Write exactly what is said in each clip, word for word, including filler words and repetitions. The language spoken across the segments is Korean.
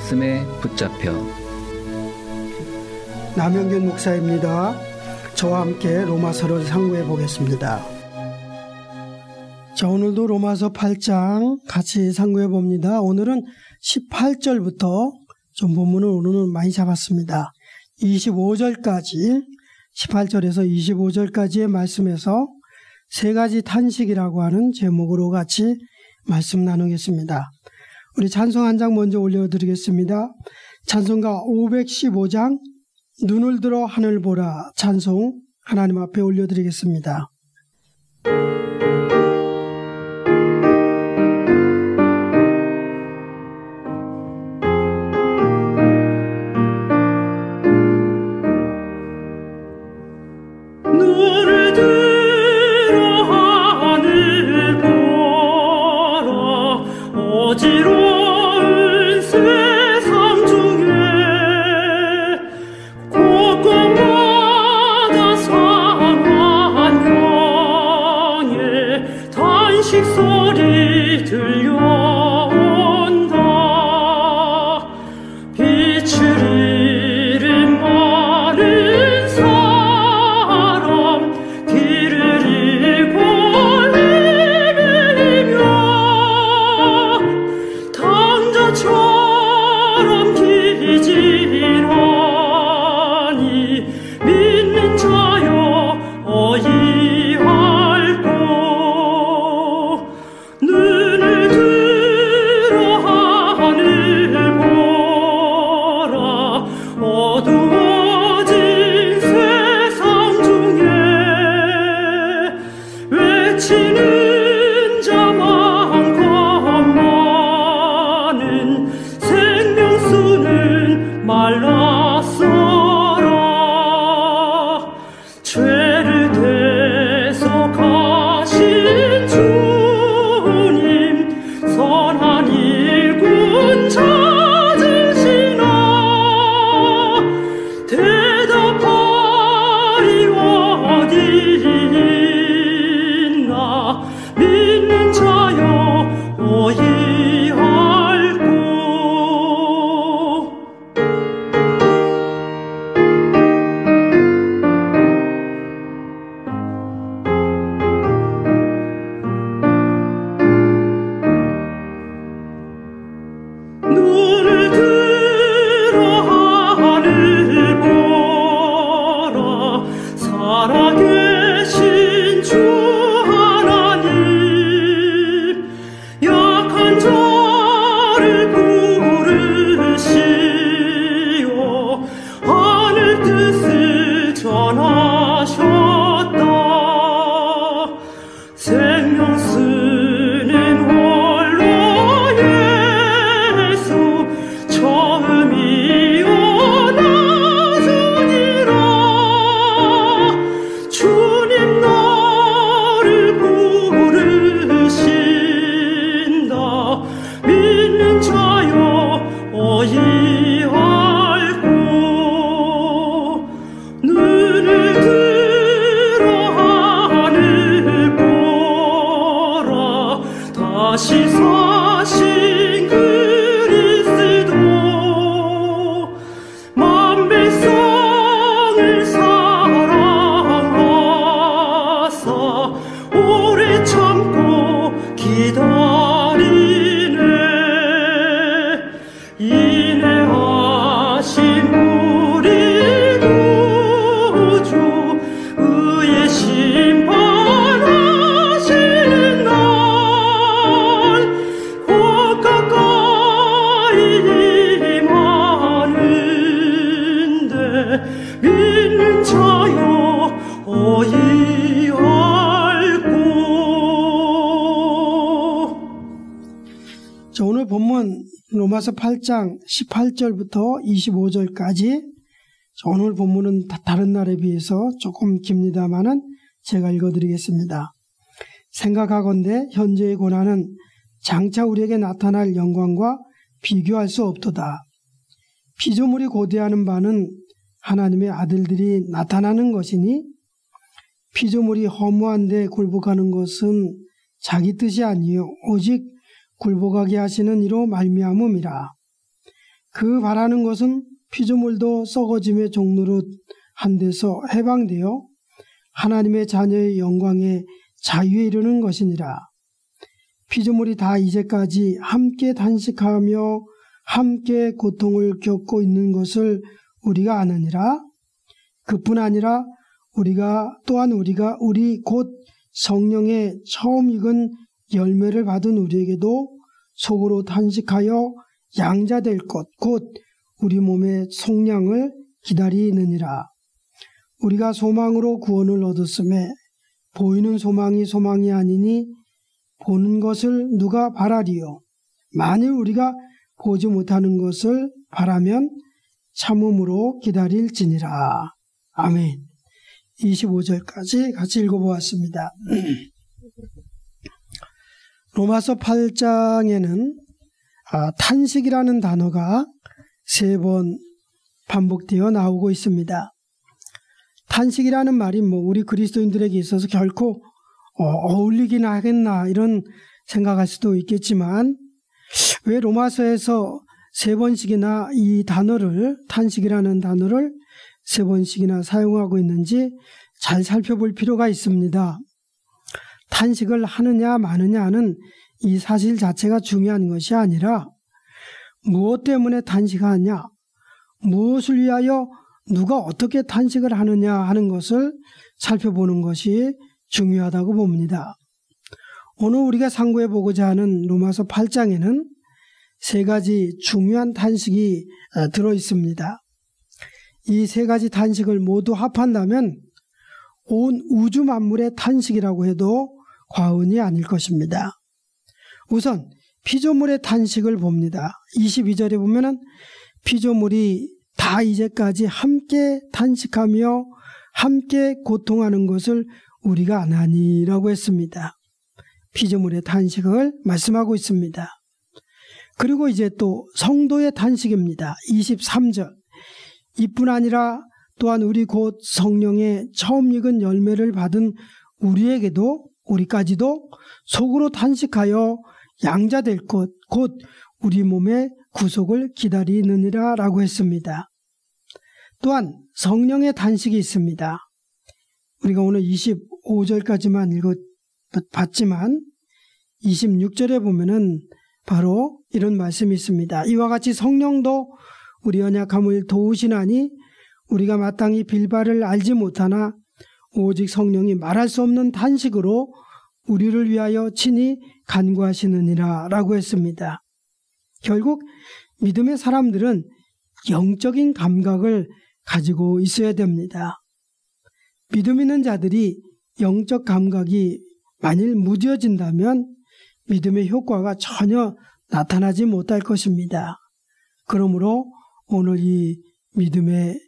말씀에 붙잡혀. 남영균 목사입니다. 저와 함께 로마서를 상고해 보겠습니다. 자, 오늘도 로마서 팔 장 같이 상고해 봅니다. 오늘은 십팔 절부터 좀 본문을 오늘은 많이 잡았습니다. 이십오 절까지, 십팔 절에서 이십오 절까지의 말씀에서 세 가지 탄식이라고 하는 제목으로 같이 말씀 나누겠습니다. 우리 찬송 한 장 먼저 올려드리겠습니다. 찬송가 오백십오 장 눈을 들어 하늘 보라 찬송 하나님 앞에 올려드리겠습니다. 눈을 들어 하늘 보라 어지러운 세상 중에 곳곳마다 상한 영의 단식 소리 들려온다. 빛을 잃은 마른 사람 길을 잃고 헤매며 당자처럼 기지하니 믿는 자여 어이할꼬. 눈을 들어 하늘 보라 어두워진 세상 중에 외치는 자 많건 많은 생명수는 말랐어라. 죄를 대속하신 주님 선한 일꾼 찾으시나 대답하리 어디 있나 믿는 자여 어이할꼬. 눈을 들어 하늘 보라 살아계신 주 하나님 약한 자를 부르시오 하늘 뜻을 전하셨다. 생명 쓰는 홀로 예수 처음이요 나중이라. 주님 나를 부르신다. 믿는 자여 어이할꼬. 눈을 들어 하늘 보라 다시 사신 그리스도 만 백성을 사랑하사 오래 참고 기다리네. 인내하신 우리 구주 의의 심판하시는 날 곧 가까이 임하는데 믿는 자여 어이할꼬. 자, 오늘 본문 로마서 팔 장 십팔 절부터 이십오 절까지. 자, 오늘 본문은 다 다른 날에 비해서 조금 깁니다마는 제가 읽어드리겠습니다. 생각하건대 현재의 고난은 장차 우리에게 나타날 영광과 비교할 수 없도다. 피조물이 고대하는 바는 하나님의 아들들이 나타나는 것이니 피조물이 허무한 데 굴복하는 것은 자기 뜻이 아니요 오직 굴복하게 하시는 이로 말미암음이라. 그 바라는 것은 피조물도 썩어짐의 종로로 한 데서 해방되어 하나님의 자녀의 영광에 자유에 이르는 것이니라. 피조물이 다 이제까지 함께 단식하며 함께 고통을 겪고 있는 것을 우리가 아느니라. 그뿐 아니라 우리가 또한 우리가 우리 곧 성령의 처음 익은 열매를 받은 우리에게도 속으로 단식하여 양자될 것 곧 우리 몸의 속량을 기다리느니라. 우리가 소망으로 구원을 얻었음에 보이는 소망이 소망이 아니니 보는 것을 누가 바라리요. 만일 우리가 보지 못하는 것을 바라면 참음으로 기다릴지니라. 아멘. 이십오 절까지 같이 읽어보았습니다. 로마서 팔 장에는 아, 탄식이라는 단어가 세 번 반복되어 나오고 있습니다. 탄식이라는 말이 뭐 우리 그리스도인들에게 있어서 결코 어, 어울리긴 하겠나 이런 생각할 수도 있겠지만 왜 로마서에서 세 번씩이나 이 단어를 탄식이라는 단어를 세 번씩이나 사용하고 있는지 잘 살펴볼 필요가 있습니다. 탄식을 하느냐 마느냐는 이 사실 자체가 중요한 것이 아니라 무엇 때문에 탄식하느냐, 무엇을 위하여 누가 어떻게 탄식을 하느냐 하는 것을 살펴보는 것이 중요하다고 봅니다. 오늘 우리가 상고해 보고자 하는 로마서 팔 장에는 세 가지 중요한 탄식이 들어 있습니다. 이 세 가지 탄식을 모두 합한다면 온 우주 만물의 탄식이라고 해도 과언이 아닐 것입니다. 우선 피조물의 탄식을 봅니다. 이십이 절에 보면은 피조물이 다 이제까지 함께 탄식하며 함께 고통하는 것을 우리가 아나니라고 했습니다. 피조물의 탄식을 말씀하고 있습니다. 그리고 이제 또 성도의 탄식입니다. 이십삼 절. 이뿐 아니라 또한 우리 곧 성령의 처음 익은 열매를 받은 우리에게도 우리까지도 속으로 탄식하여 양자될 것 곧 우리 몸의 구속을 기다리느니라 라고 했습니다. 또한 성령의 탄식이 있습니다. 우리가 오늘 이십오 절까지만 읽어봤지만 이십육 절에 보면은 바로 이런 말씀이 있습니다. 이와 같이 성령도 우리 연약함을 도우시나니 우리가 마땅히 빌바를 알지 못하나 오직 성령이 말할 수 없는 탄식으로 우리를 위하여 친히 간구하시느니라 라고 했습니다. 결국 믿음의 사람들은 영적인 감각을 가지고 있어야 됩니다. 믿음 있는 자들이 영적 감각이 만일 무뎌진다면 믿음의 효과가 전혀 나타나지 못할 것입니다. 그러므로 오늘 이 믿음의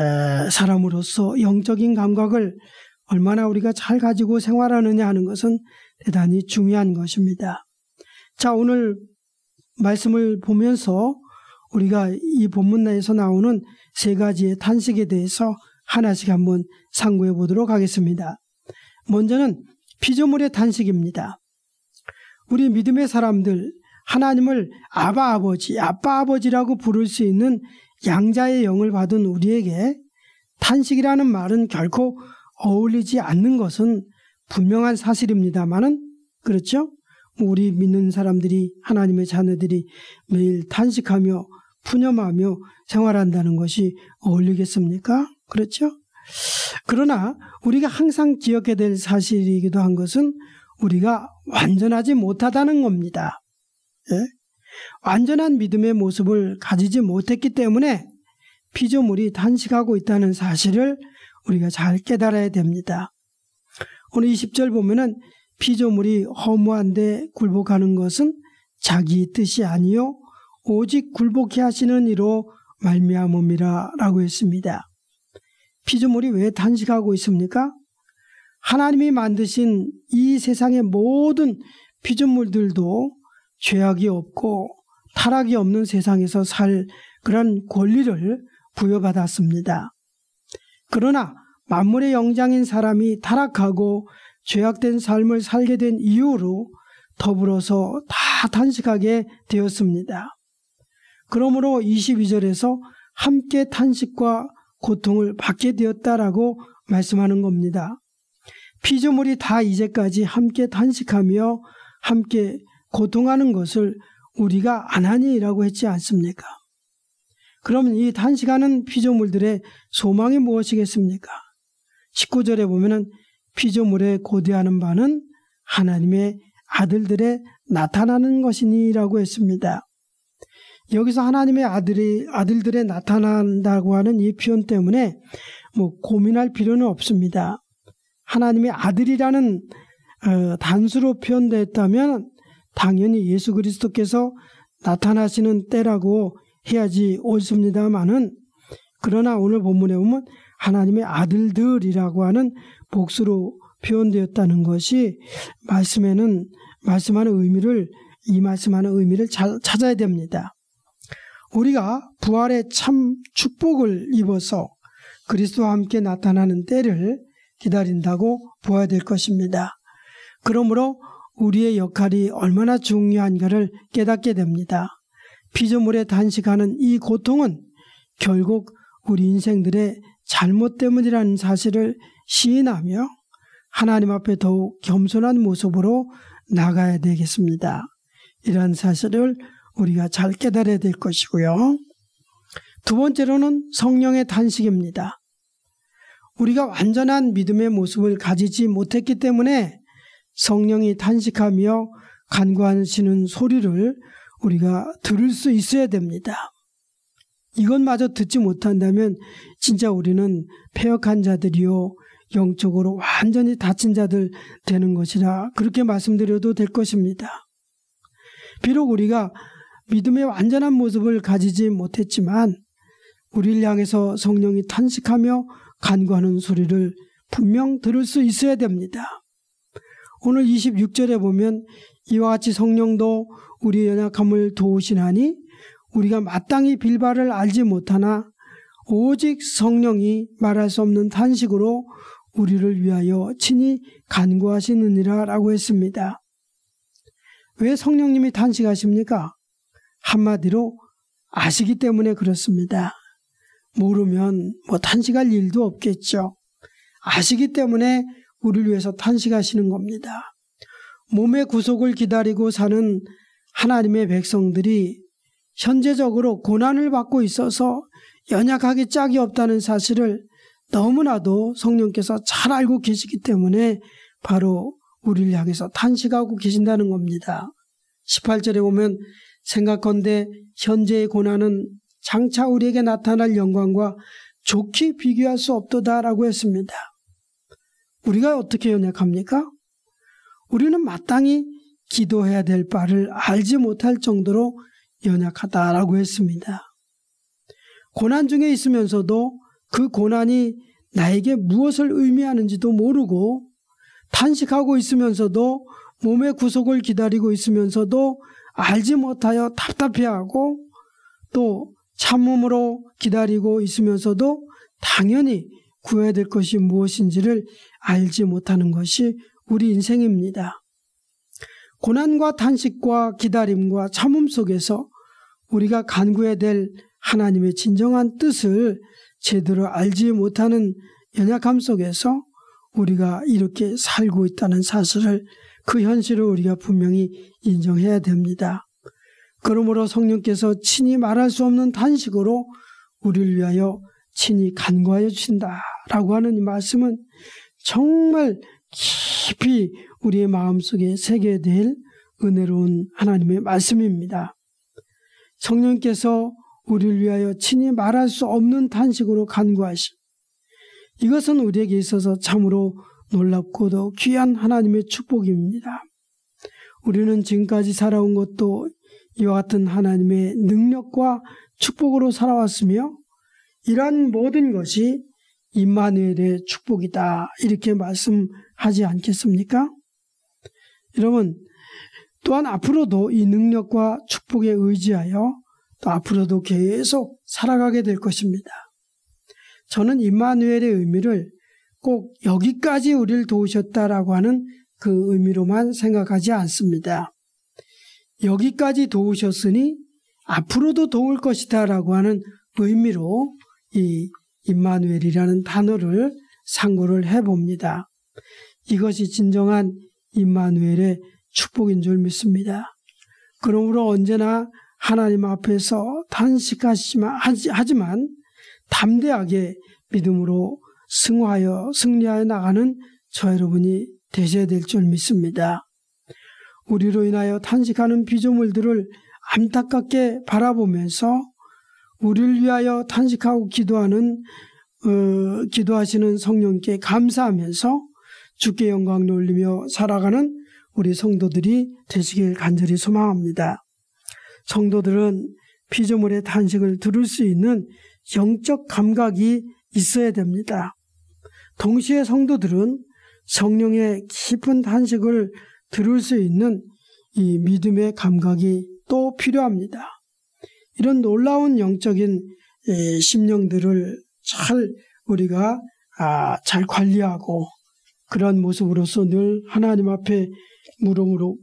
사람으로서 영적인 감각을 얼마나 우리가 잘 가지고 생활하느냐 하는 것은 대단히 중요한 것입니다. 자, 오늘 말씀을 보면서 우리가 이 본문 내에서 나오는 세 가지의 탄식에 대해서 하나씩 한번 상고해 보도록 하겠습니다. 먼저는 피조물의 탄식입니다. 우리 믿음의 사람들, 하나님을 아바 아버지, 아빠 아버지라고 부를 수 있는 양자의 영을 받은 우리에게 탄식이라는 말은 결코 어울리지 않는 것은 분명한 사실입니다만은, 그렇죠? 우리 믿는 사람들이, 하나님의 자녀들이 매일 탄식하며 푸념하며 생활한다는 것이 어울리겠습니까? 그렇죠? 그러나 우리가 항상 기억해야 될 사실이기도 한 것은 우리가 완전하지 못하다는 겁니다. 예? 완전한 믿음의 모습을 가지지 못했기 때문에 피조물이 탄식하고 있다는 사실을 우리가 잘 깨달아야 됩니다. 오늘 이십 절 보면은 피조물이 허무한데 굴복하는 것은 자기 뜻이 아니요 오직 굴복해 하시는 이로 말미암음이라 라고 했습니다. 피조물이 왜 탄식하고 있습니까? 하나님이 만드신 이 세상의 모든 피조물들도 죄악이 없고 타락이 없는 세상에서 살 그런 권리를 부여받았습니다. 그러나 만물의 영장인 사람이 타락하고 죄악된 삶을 살게 된 이유로 더불어서 다 탄식하게 되었습니다. 그러므로 이십이 절에서 함께 탄식과 고통을 받게 되었다라고 말씀하는 겁니다. 피조물이 다 이제까지 함께 탄식하며 함께 고통하는 것을 우리가 안 하니라고 했지 않습니까? 그러면 이 탄식하는 피조물들의 소망이 무엇이겠습니까? 십구 절에 보면은 피조물의 고대하는 바는 하나님의 아들들의 나타나는 것이니라고 했습니다. 여기서 하나님의 아들이 아들들의 나타난다고 하는 이 표현 때문에 뭐 고민할 필요는 없습니다. 하나님의 아들이라는 어, 단수로 표현됐다면 당연히 예수 그리스도께서 나타나시는 때라고 해야지 옳습니다만은, 그러나 오늘 본문에 보면 하나님의 아들들이라고 하는 복수로 표현되었다는 것이 말씀에는 말씀하는 의미를 이 말씀하는 의미를 잘 찾아야 됩니다. 우리가 부활의 참 축복을 입어서 그리스도와 함께 나타나는 때를 기다린다고 보아야 될 것입니다. 그러므로 우리의 역할이 얼마나 중요한가를 깨닫게 됩니다. 피조물에 단식하는 이 고통은 결국 우리 인생들의 잘못 때문이라는 사실을 시인하며 하나님 앞에 더욱 겸손한 모습으로 나가야 되겠습니다. 이러한 사실을 우리가 잘 깨달아야 될 것이고요. 두 번째로는 성령의 탄식입니다. 우리가 완전한 믿음의 모습을 가지지 못했기 때문에 성령이 탄식하며 간구하시는 소리를 우리가 들을 수 있어야 됩니다. 이것마저 듣지 못한다면 진짜 우리는 패역한 자들이요 영적으로 완전히 다친 자들 되는 것이라 그렇게 말씀드려도 될 것입니다. 비록 우리가 믿음의 완전한 모습을 가지지 못했지만 우리를 향해서 성령이 탄식하며 간구하는 소리를 분명 들을 수 있어야 됩니다. 오늘 이십육 절에 보면 이와 같이 성령도 우리의 연약함을 도우시나니 우리가 마땅히 빌바를 알지 못하나 오직 성령이 말할 수 없는 탄식으로 우리를 위하여 친히 간구하시느니라 라고 했습니다. 왜 성령님이 탄식하십니까? 한마디로 아시기 때문에 그렇습니다. 모르면 뭐 탄식할 일도 없겠죠. 아시기 때문에 우리를 위해서 탄식하시는 겁니다. 몸의 구속을 기다리고 사는 하나님의 백성들이 현재적으로 고난을 받고 있어서 연약하기 짝이 없다는 사실을 너무나도 성령께서 잘 알고 계시기 때문에 바로 우리를 향해서 탄식하고 계신다는 겁니다. 십팔 절에 보면 생각컨대 현재의 고난은 장차 우리에게 나타날 영광과 좋게 비교할 수 없도다라고 했습니다. 우리가 어떻게 연약합니까? 우리는 마땅히 기도해야 될 바를 알지 못할 정도로 연약하다라고 했습니다. 고난 중에 있으면서도 그 고난이 나에게 무엇을 의미하는지도 모르고 탄식하고 있으면서도 몸의 구속을 기다리고 있으면서도 알지 못하여 답답해하고 또 참음으로 기다리고 있으면서도 당연히 구해야 될 것이 무엇인지를 알지 못하는 것이 우리 인생입니다. 고난과 탄식과 기다림과 참음 속에서 우리가 간구해야 될 하나님의 진정한 뜻을 제대로 알지 못하는 연약함 속에서 우리가 이렇게 살고 있다는 사실을, 그 현실을 우리가 분명히 인정해야 됩니다. 그러므로 성령께서 친히 말할 수 없는 탄식으로 우리를 위하여 친히 간구하여 주신다라고 하는 이 말씀은 정말 깊이 우리의 마음속에 새겨야 될 은혜로운 하나님의 말씀입니다. 성령께서 우리를 위하여 친히 말할 수 없는 탄식으로 간구하심, 이것은 우리에게 있어서 참으로 놀랍고도 귀한 하나님의 축복입니다. 우리는 지금까지 살아온 것도 이와 같은 하나님의 능력과 축복으로 살아왔으며 이러한 모든 것이 임마누엘의 축복이다, 이렇게 말씀하지 않겠습니까? 여러분, 또한 앞으로도 이 능력과 축복에 의지하여 또 앞으로도 계속 살아가게 될 것입니다. 저는 임마누엘의 의미를 꼭 여기까지 우리를 도우셨다라고 하는 그 의미로만 생각하지 않습니다. 여기까지 도우셨으니 앞으로도 도울 것이다 라고 하는 의미로 이 임마누엘이라는 단어를 상고를 해봅니다. 이것이 진정한 임마누엘의 축복인 줄 믿습니다. 그러므로 언제나 하나님 앞에서 탄식하지만 하지만 담대하게 믿음으로 승화하여 승리하여 나가는 저 여러분이 되셔야 될 줄 믿습니다. 우리로 인하여 탄식하는 피조물들을 안타깝게 바라보면서 우리를 위하여 탄식하고 기도하는 어, 기도하시는 성령께 감사하면서 주께 영광 돌리며 살아가는 우리 성도들이 되시길 간절히 소망합니다. 성도들은 피조물의 탄식을 들을 수 있는 영적 감각이 있어야 됩니다. 동시에 성도들은 성령의 깊은 탄식을 들을 수 있는 이 믿음의 감각이 또 필요합니다. 이런 놀라운 영적인 심령들을 잘 우리가 잘 관리하고 그런 모습으로서 늘 하나님 앞에 물음으로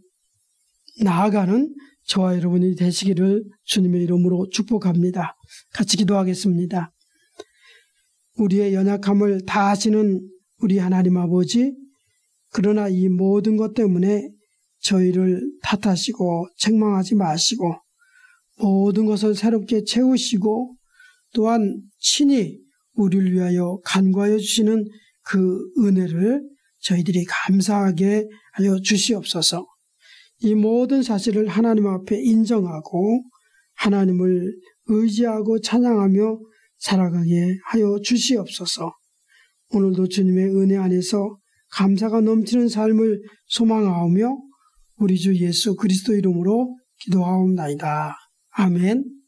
나아가는 저와 여러분이 되시기를 주님의 이름으로 축복합니다. 같이 기도하겠습니다. 우리의 연약함을 다 아시는 우리 하나님 아버지, 그러나 이 모든 것 때문에 저희를 탓하시고 책망하지 마시고 모든 것을 새롭게 채우시고 또한 친히 우리를 위하여 간구하여 주시는 그 은혜를 저희들이 감사하게 하여 주시옵소서. 이 모든 사실을 하나님 앞에 인정하고 하나님을 의지하고 찬양하며 살아가게 하여 주시옵소서. 오늘도 주님의 은혜 안에서 감사가 넘치는 삶을 소망하오며 우리 주 예수 그리스도 이름으로 기도하옵나이다. 아멘.